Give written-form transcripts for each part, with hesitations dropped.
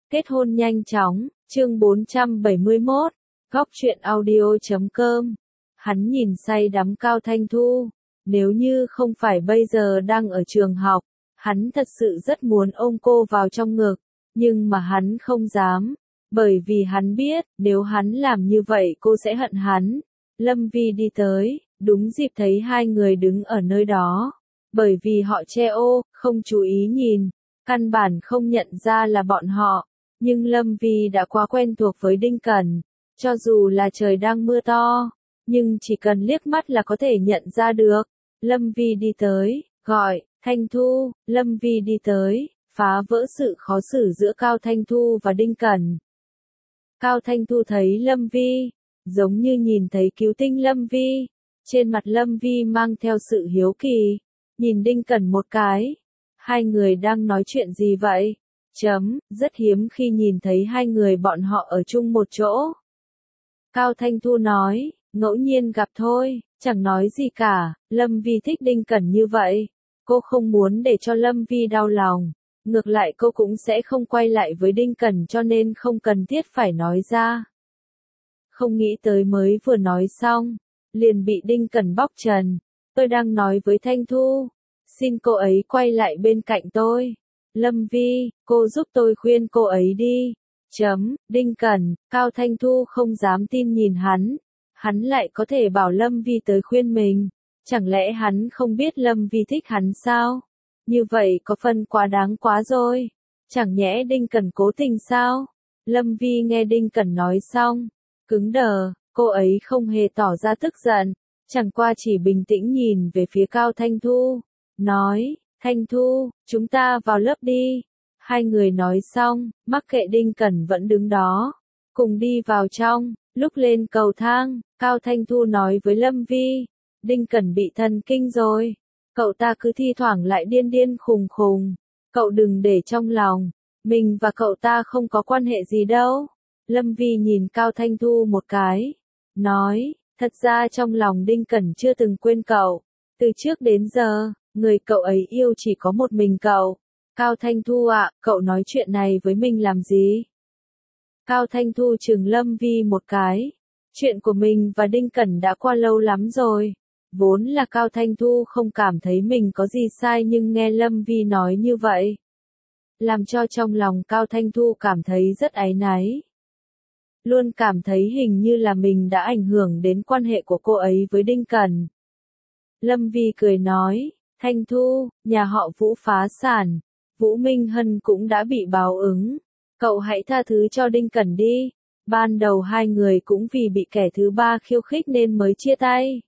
Kết hôn nhanh chóng, chương 471, góc truyện audio.com. Hắn nhìn say đắm Cao Thanh Thu. Nếu như không phải bây giờ đang ở trường học, hắn thật sự rất muốn ôm cô vào trong ngực, nhưng mà hắn không dám, bởi vì hắn biết, nếu hắn làm như vậy cô sẽ hận hắn. Lâm Vi đi tới, đúng dịp thấy hai người đứng ở nơi đó, bởi vì họ che ô, không chú ý nhìn, căn bản không nhận ra là bọn họ. Nhưng Lâm Vi đã quá quen thuộc với Đinh Cẩn, cho dù là trời đang mưa to, nhưng chỉ cần liếc mắt là có thể nhận ra được. Lâm Vi đi tới, gọi, Thanh Thu. Lâm Vi đi tới, phá vỡ sự khó xử giữa Cao Thanh Thu và Đinh Cẩn. Cao Thanh Thu thấy Lâm Vi, giống như nhìn thấy cứu tinh Lâm Vi. Trên mặt Lâm Vi mang theo sự hiếu kỳ, nhìn Đinh Cẩn một cái. Hai người đang nói chuyện gì vậy? Rất hiếm khi nhìn thấy hai người bọn họ ở chung một chỗ. Cao Thanh Thu nói, ngẫu nhiên gặp thôi, chẳng nói gì cả. Lâm Vi thích Đinh Cẩn như vậy, cô không muốn để cho Lâm Vi đau lòng. Ngược lại cô cũng sẽ không quay lại với Đinh Cẩn, cho nên không cần thiết phải nói ra. Không nghĩ tới mới vừa nói xong, liền bị Đinh Cẩn bóc trần. Tôi đang nói với Thanh Thu, xin cô ấy quay lại bên cạnh tôi. Lâm Vi, cô giúp tôi khuyên cô ấy đi. Đinh Cẩn. Cao Thanh Thu không dám tin nhìn hắn. Hắn lại có thể bảo Lâm Vi tới khuyên mình. Chẳng lẽ hắn không biết Lâm Vi thích hắn sao? Như vậy có phần quá đáng quá rồi. Chẳng nhẽ Đinh Cẩn cố tình sao? Lâm Vi nghe Đinh Cẩn nói xong, cứng đờ, cô ấy không hề tỏ ra tức giận, chẳng qua chỉ bình tĩnh nhìn về phía Cao Thanh Thu, nói, Thanh Thu, chúng ta vào lớp đi. Hai người nói xong, mắc kệ Đinh Cẩn vẫn đứng đó, cùng đi vào trong. Lúc lên cầu thang, Cao Thanh Thu nói với Lâm Vi, Đinh Cẩn bị thần kinh rồi, cậu ta cứ thi thoảng lại điên điên khùng khùng, cậu đừng để trong lòng, mình và cậu ta không có quan hệ gì đâu. Lâm Vi nhìn Cao Thanh Thu một cái, nói, thật ra trong lòng Đinh Cẩn chưa từng quên cậu, từ trước đến giờ, người cậu ấy yêu chỉ có một mình cậu. Cao Thanh Thu ạ, cậu nói chuyện này với mình làm gì? Cao Thanh Thu trừng Lâm Vi một cái, chuyện của mình và Đinh Cẩn đã qua lâu lắm rồi. Vốn là Cao Thanh Thu không cảm thấy mình có gì sai, nhưng nghe Lâm Vi nói như vậy, làm cho trong lòng Cao Thanh Thu cảm thấy rất áy náy. Luôn cảm thấy hình như là mình đã ảnh hưởng đến quan hệ của cô ấy với Đinh Cẩn. Lâm Vi cười nói, Thanh Thu, nhà họ Vũ phá sản, Vũ Minh Hân cũng đã bị báo ứng. Cậu hãy tha thứ cho Đinh Cẩn đi. Ban đầu hai người cũng vì bị kẻ thứ ba khiêu khích nên mới chia tay.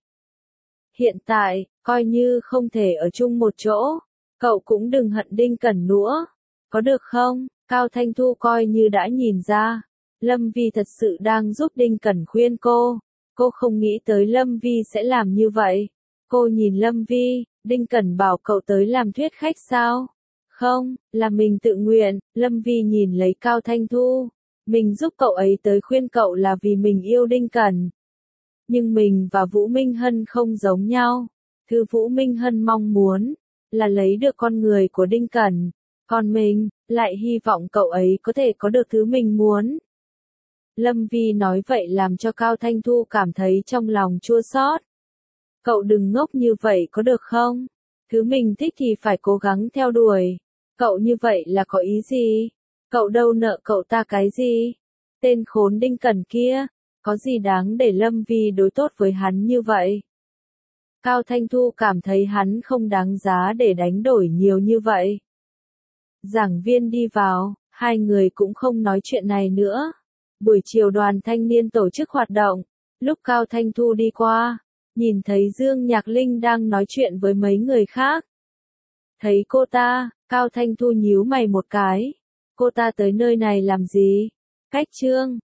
Hiện tại, coi như không thể ở chung một chỗ, cậu cũng đừng hận Đinh Cẩn nữa. Có được không? Cao Thanh Thu coi như đã nhìn ra. Lâm Vi thật sự đang giúp Đinh Cẩn khuyên cô. Cô không nghĩ tới Lâm Vi sẽ làm như vậy. Cô nhìn Lâm Vi, Đinh Cẩn bảo cậu tới làm thuyết khách sao? Không, là mình tự nguyện. Lâm Vi nhìn lấy Cao Thanh Thu. Mình giúp cậu ấy tới khuyên cậu là vì mình yêu Đinh Cẩn. Nhưng mình và Vũ Minh Hân không giống nhau. Thứ Vũ Minh Hân mong muốn là lấy được con người của Đinh Cẩn. Còn mình, lại hy vọng cậu ấy có thể có được thứ mình muốn. Lâm Vi nói vậy làm cho Cao Thanh Thu cảm thấy trong lòng chua xót. Cậu đừng ngốc như vậy có được không? Thứ mình thích thì phải cố gắng theo đuổi. Cậu như vậy là có ý gì? Cậu đâu nợ cậu ta cái gì? Tên khốn Đinh Cẩn kia, có gì đáng để Lâm Vi đối tốt với hắn như vậy? Cao Thanh Thu cảm thấy hắn không đáng giá để đánh đổi nhiều như vậy. Giảng viên đi vào, hai người cũng không nói chuyện này nữa. Buổi chiều đoàn thanh niên tổ chức hoạt động, lúc Cao Thanh Thu đi qua, nhìn thấy Dương Nhạc Linh đang nói chuyện với mấy người khác. Thấy cô ta, Cao Thanh Thu nhíu mày một cái. Cô ta tới nơi này làm gì? Cách Trương,